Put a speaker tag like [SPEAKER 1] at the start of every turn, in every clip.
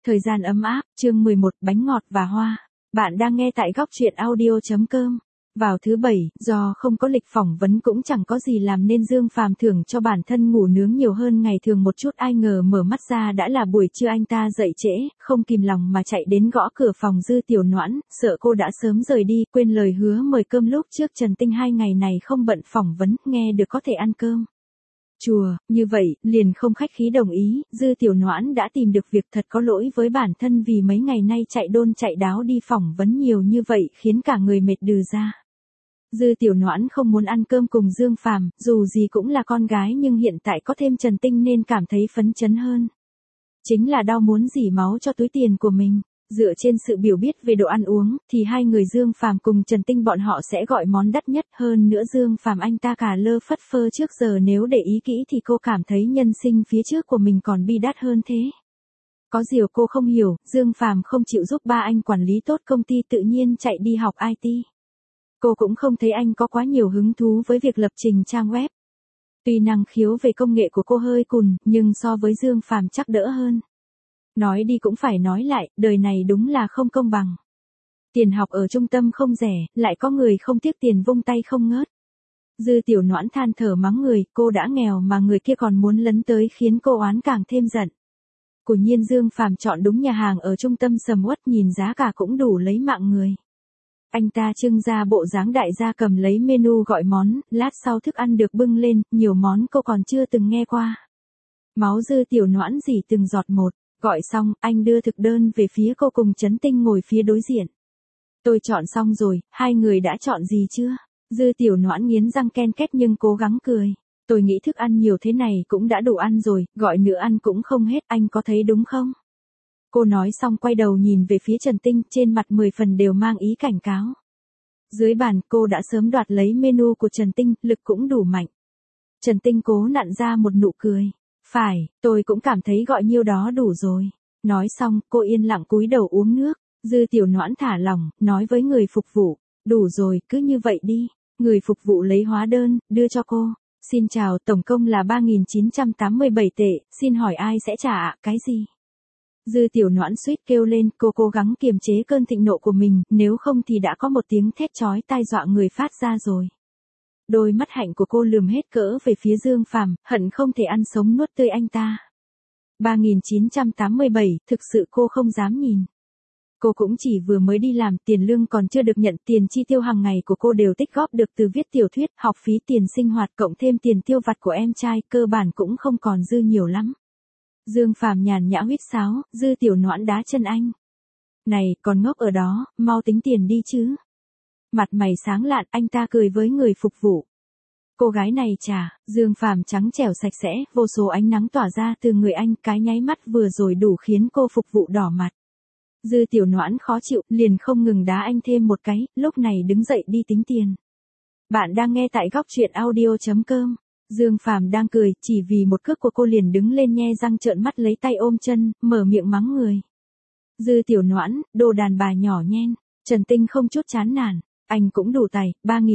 [SPEAKER 1] Thời gian ấm áp, chương 11, bánh ngọt và hoa. Bạn đang nghe tại góc truyện audio.com. Vào thứ Bảy, do không có lịch phỏng vấn cũng chẳng có gì làm nên Dương Phàm thưởng cho bản thân ngủ nướng nhiều hơn ngày thường một chút, ai ngờ mở mắt ra đã là buổi trưa. Anh ta dậy trễ, không kìm lòng mà chạy đến gõ cửa phòng Dư Tiểu Noãn, sợ cô đã sớm rời đi, quên lời hứa mời cơm lúc trước. Trần Tinh 2 ngày này không bận phỏng vấn, nghe được có thể ăn cơm chùa, như vậy, liền không khách khí đồng ý. Dư Tiểu Noãn đã tìm được việc, thật có lỗi với bản thân vì mấy ngày nay chạy đôn chạy đáo đi phỏng vấn nhiều như vậy khiến cả người mệt đừ ra. Dư Tiểu Noãn không muốn ăn cơm cùng Dương Phàm, dù gì cũng là con gái nhưng hiện tại có thêm Trần Tinh nên cảm thấy phấn chấn hơn. Chính là đau muốn rỉ máu cho túi tiền của mình. Dựa trên sự hiểu biết về đồ ăn uống, thì hai người Dương Phàm cùng Trần Tinh bọn họ sẽ gọi món đắt nhất. Hơn nữa Dương Phàm anh ta cả lơ phất phơ trước giờ, nếu để ý kỹ thì cô cảm thấy nhân sinh phía trước của mình còn bi đát hơn thế. Có điều cô không hiểu, Dương Phàm không chịu giúp ba anh quản lý tốt công ty, tự nhiên chạy đi học IT. Cô cũng không thấy anh có quá nhiều hứng thú với việc lập trình trang web. Tuy năng khiếu về công nghệ của cô hơi cùn, nhưng so với Dương Phàm chắc đỡ hơn. Nói đi cũng phải nói lại, đời này đúng là không công bằng. Tiền học ở trung tâm không rẻ, lại có người không tiếc tiền vung tay không ngớt. Dư Tiểu Noãn than thở mắng người, cô đã nghèo mà người kia còn muốn lấn tới, khiến cô oán càng thêm giận. Quả nhiên Dương Phàm chọn đúng nhà hàng ở trung tâm sầm uất, nhìn giá cả cũng đủ lấy mạng người. Anh ta trưng ra bộ dáng đại gia, cầm lấy menu gọi món, lát sau thức ăn được bưng lên, nhiều món cô còn chưa từng nghe qua. Máu Dư Tiểu Noãn rỉ từng giọt một. Gọi xong, anh đưa thực đơn về phía cô cùng Trấn Tinh ngồi phía đối diện. Tôi chọn xong rồi, hai người đã chọn gì chưa? Dư Tiểu Noãn nghiến răng ken két nhưng cố gắng cười. Tôi nghĩ thức ăn nhiều thế này cũng đã đủ ăn rồi, gọi nữa ăn cũng không hết, anh có thấy đúng không? Cô nói xong quay đầu nhìn về phía Trần Tinh, trên mặt 10 phần đều mang ý cảnh cáo. Dưới bàn, cô đã sớm đoạt lấy menu của Trần Tinh, lực cũng đủ mạnh. Trần Tinh cố nặn ra một nụ cười. Phải, tôi cũng cảm thấy gọi nhiêu đó đủ rồi. Nói xong, cô yên lặng cúi đầu uống nước. Dư Tiểu Noãn thả lỏng, nói với người phục vụ. Đủ rồi, cứ như vậy đi. Người phục vụ lấy hóa đơn, đưa cho cô. Xin chào, tổng công là 3.987 tệ, xin hỏi ai sẽ trả ạ, cái gì? Dư Tiểu Noãn suýt kêu lên, cô cố gắng kiềm chế cơn thịnh nộ của mình, nếu không thì đã có một tiếng thét chói tai dọa người phát ra rồi. Đôi mắt hạnh của cô lườm hết cỡ về phía Dương Phàm, hận không thể ăn sống nuốt tươi anh ta. 3.987, thực sự cô không dám nhìn. Cô cũng chỉ vừa mới đi làm, tiền lương còn chưa được nhận, tiền chi tiêu hàng ngày của cô đều tích góp được từ viết tiểu thuyết, học phí, tiền sinh hoạt, cộng thêm tiền tiêu vặt của em trai, cơ bản cũng không còn dư nhiều lắm. Dương Phàm nhàn nhã huýt sáo, Dư Tiểu Noãn đá chân anh. Này, còn ngốc ở đó, mau tính tiền đi chứ. Mặt mày sáng lạn, anh ta cười với người phục vụ. Cô gái này trả, Dương Phàm trắng trẻo sạch sẽ, vô số ánh nắng tỏa ra từ người anh, cái nháy mắt vừa rồi đủ khiến cô phục vụ đỏ mặt. Dư Tiểu Noãn khó chịu, liền không ngừng đá anh thêm một cái, lúc này đứng dậy đi tính tiền. Bạn đang nghe tại góc truyện audio.com. Dương Phàm đang cười, chỉ vì một cước của cô liền đứng lên nhe răng trợn mắt lấy tay ôm chân, mở miệng mắng người. Dư Tiểu Noãn, đồ đàn bà nhỏ nhen. Trần Tinh không chút chán nản. Anh cũng đủ tài,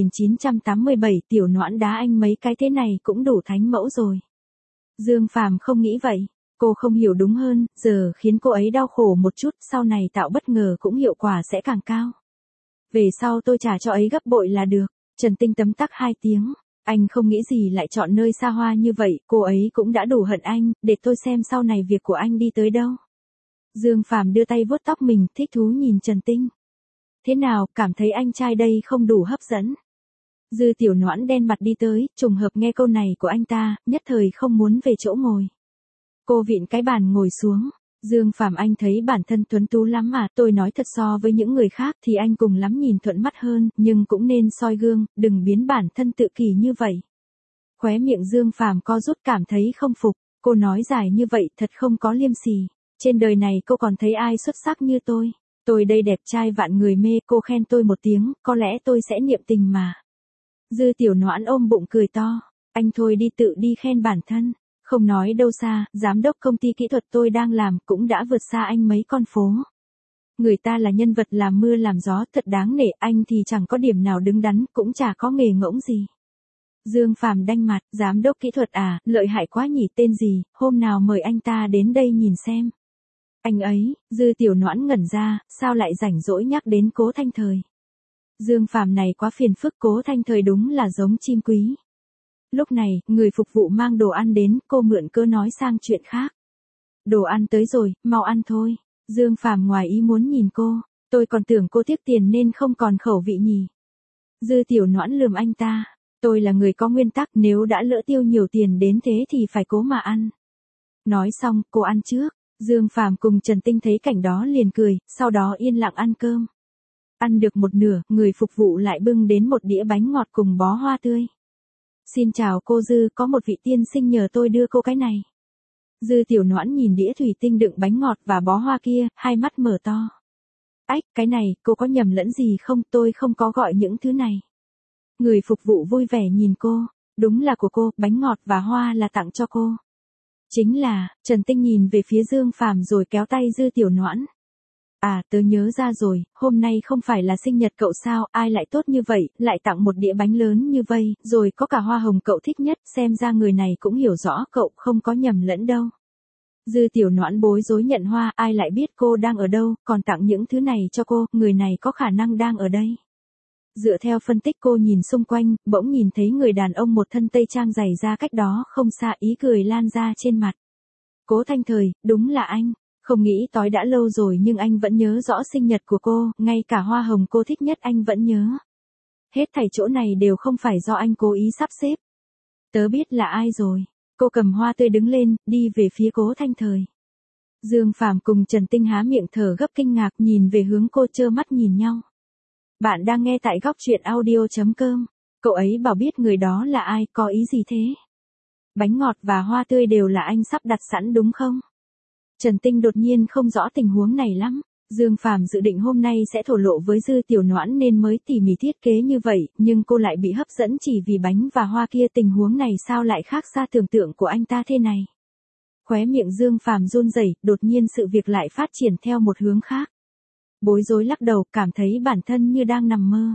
[SPEAKER 1] 3.987, Tiểu Noãn đá anh mấy cái thế này cũng đủ thánh mẫu rồi. Dương Phàm không nghĩ vậy. Cô không hiểu đúng hơn, giờ khiến cô ấy đau khổ một chút, sau này tạo bất ngờ cũng hiệu quả sẽ càng cao. Về sau tôi trả cho ấy gấp bội là được. Trần Tinh tấm tắc 2 tiếng. Anh không nghĩ gì lại chọn nơi xa hoa như vậy, cô ấy cũng đã đủ hận anh, để tôi xem sau này việc của anh đi tới đâu. Dương Phàm đưa tay vuốt tóc mình, thích thú nhìn Trần Tinh. Thế nào, cảm thấy anh trai đây không đủ hấp dẫn? Dư Tiểu Noãn đen mặt đi tới, trùng hợp nghe câu này của anh ta, nhất thời không muốn về chỗ ngồi. Cô vịn cái bàn ngồi xuống. Dương Phàm anh thấy bản thân tuấn tú lắm mà, tôi nói thật so với những người khác thì anh cùng lắm nhìn thuận mắt hơn, nhưng cũng nên soi gương, đừng biến bản thân tự kỷ như vậy. Khóe miệng Dương Phàm co rút, cảm thấy không phục, cô nói dài như vậy thật không có liêm sỉ. Trên đời này cô còn thấy ai xuất sắc như tôi? Tôi đây đẹp trai vạn người mê, cô khen tôi một tiếng, có lẽ tôi sẽ niệm tình mà. Dư Tiểu Noãn ôm bụng cười to, anh thôi đi, tự đi khen bản thân. Không nói đâu xa, giám đốc công ty kỹ thuật tôi đang làm cũng đã vượt xa anh mấy con phố. Người ta là nhân vật làm mưa làm gió, thật đáng nể, anh thì chẳng có điểm nào đứng đắn, cũng chả có nghề ngỗng gì. Dương Phàm đanh mặt, giám đốc kỹ thuật à, lợi hại quá nhỉ, tên gì, hôm nào mời anh ta đến đây nhìn xem. Anh ấy, Dư Tiểu Noãn ngẩn ra, sao lại rảnh rỗi nhắc đến Cố Thanh Thời. Dương Phàm này quá phiền phức, Cố Thanh Thời đúng là giống chim quý. Lúc này, người phục vụ mang đồ ăn đến, cô mượn cớ nói sang chuyện khác. Đồ ăn tới rồi, mau ăn thôi. Dương Phàm ngoài ý muốn nhìn cô, tôi còn tưởng cô tiếc tiền nên không còn khẩu vị nhỉ. Dư Tiểu Noãn lườm anh ta, tôi là người có nguyên tắc, nếu đã lỡ tiêu nhiều tiền đến thế thì phải cố mà ăn. Nói xong, cô ăn trước. Dương Phàm cùng Trần Tinh thấy cảnh đó liền cười, sau đó yên lặng ăn cơm. Ăn được một nửa, người phục vụ lại bưng đến một đĩa bánh ngọt cùng bó hoa tươi. Xin chào cô Dư, có một vị tiên sinh nhờ tôi đưa cô cái này. Dư Tiểu Noãn nhìn đĩa thủy tinh đựng bánh ngọt và bó hoa kia, hai mắt mở to. Ách, cái này, cô có nhầm lẫn gì không, tôi không có gọi những thứ này. Người phục vụ vui vẻ nhìn cô, đúng là của cô, bánh ngọt và hoa là tặng cho cô. Chính là, Trần Tinh nhìn về phía Dương Phàm rồi kéo tay Dư Tiểu Noãn. À, tớ nhớ ra rồi, hôm nay không phải là sinh nhật cậu sao, ai lại tốt như vậy, lại tặng một đĩa bánh lớn như vây, rồi có cả hoa hồng cậu thích nhất, xem ra người này cũng hiểu rõ cậu không có nhầm lẫn đâu. Dư Tiểu Noãn bối rối nhận hoa, ai lại biết cô đang ở đâu, còn tặng những thứ này cho cô, người này có khả năng đang ở đây. Dựa theo phân tích cô nhìn xung quanh, bỗng nhìn thấy người đàn ông một thân tây trang dày ra cách đó không xa, ý cười lan ra trên mặt. Cố Thanh Thời, đúng là anh. Không nghĩ tối đã lâu rồi nhưng anh vẫn nhớ rõ sinh nhật của cô, ngay cả hoa hồng cô thích nhất anh vẫn nhớ. Hết thảy chỗ này đều không phải do anh cố ý sắp xếp. Tớ biết là ai rồi. Cô cầm hoa tươi đứng lên, đi về phía Cố Thanh Thời. Dương Phàm cùng Trần Tinh há miệng thở gấp kinh ngạc nhìn về hướng cô, trơ mắt nhìn nhau. Bạn đang nghe tại góc truyện audio.com. Cậu ấy bảo biết người đó là ai, có ý gì thế? Bánh ngọt và hoa tươi đều là anh sắp đặt sẵn đúng không? Trần Tinh đột nhiên không rõ tình huống này lắm. Dương Phàm dự định hôm nay sẽ thổ lộ với Dư Tiểu Noãn nên mới tỉ mỉ thiết kế như vậy, nhưng cô lại bị hấp dẫn chỉ vì bánh và hoa kia, tình huống này sao lại khác xa tưởng tượng của anh ta thế này. Khóe miệng Dương Phàm run rẩy, đột nhiên sự việc lại phát triển theo một hướng khác. Bối rối lắc đầu, cảm thấy bản thân như đang nằm mơ.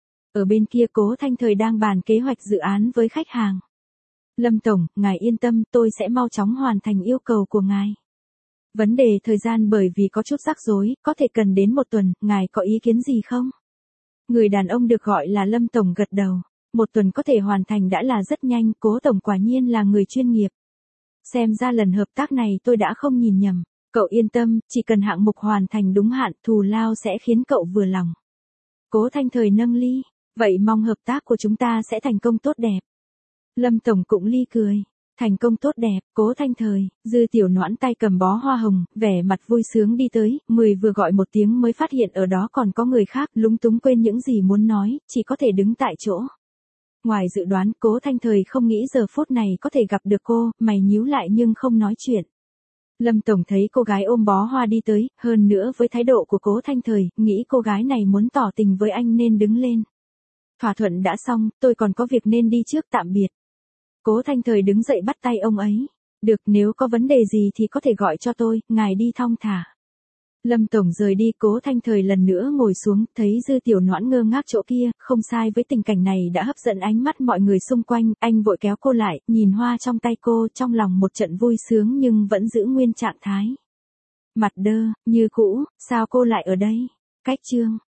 [SPEAKER 1] Ở bên kia Cố Thanh Thời đang bàn kế hoạch dự án với khách hàng. Lâm Tổng, ngài yên tâm, tôi sẽ mau chóng hoàn thành yêu cầu của ngài. Vấn đề thời gian bởi vì có chút rắc rối, có thể cần đến 1 tuần, ngài có ý kiến gì không? Người đàn ông được gọi là Lâm Tổng gật đầu. 1 tuần có thể hoàn thành đã là rất nhanh, Cố Tổng quả nhiên là người chuyên nghiệp. Xem ra lần hợp tác này tôi đã không nhìn nhầm. Cậu yên tâm, chỉ cần hạng mục hoàn thành đúng hạn, thù lao sẽ khiến cậu vừa lòng. Cố Thanh Thời nâng ly. Vậy mong hợp tác của chúng ta sẽ thành công tốt đẹp. Lâm Tổng cũng ly cười. Thành công tốt đẹp, Cố Thanh Thời. Dư Tiểu Noãn tay cầm bó hoa hồng, vẻ mặt vui sướng đi tới, 10 vừa gọi một tiếng mới phát hiện ở đó còn có người khác, lúng túng quên những gì muốn nói, chỉ có thể đứng tại chỗ. Ngoài dự đoán, Cố Thanh Thời không nghĩ giờ phút này có thể gặp được cô, mày nhíu lại nhưng không nói chuyện. Lâm Tổng thấy cô gái ôm bó hoa đi tới, hơn nữa với thái độ của Cố Thanh Thời, nghĩ cô gái này muốn tỏ tình với anh nên đứng lên. Thỏa thuận đã xong, tôi còn có việc nên đi trước, tạm biệt. Cố Thanh Thời đứng dậy bắt tay ông ấy. Được, nếu có vấn đề gì thì có thể gọi cho tôi, ngài đi thong thả. Lâm Tổng rời đi, Cố Thanh Thời lần nữa ngồi xuống, thấy Dư Tiểu Noãn ngơ ngác chỗ kia, không sai với tình cảnh này đã hấp dẫn ánh mắt mọi người xung quanh, anh vội kéo cô lại, nhìn hoa trong tay cô, trong lòng một trận vui sướng nhưng vẫn giữ nguyên trạng thái. Mặt đơ, như cũ, sao cô lại ở đây? Cách chương.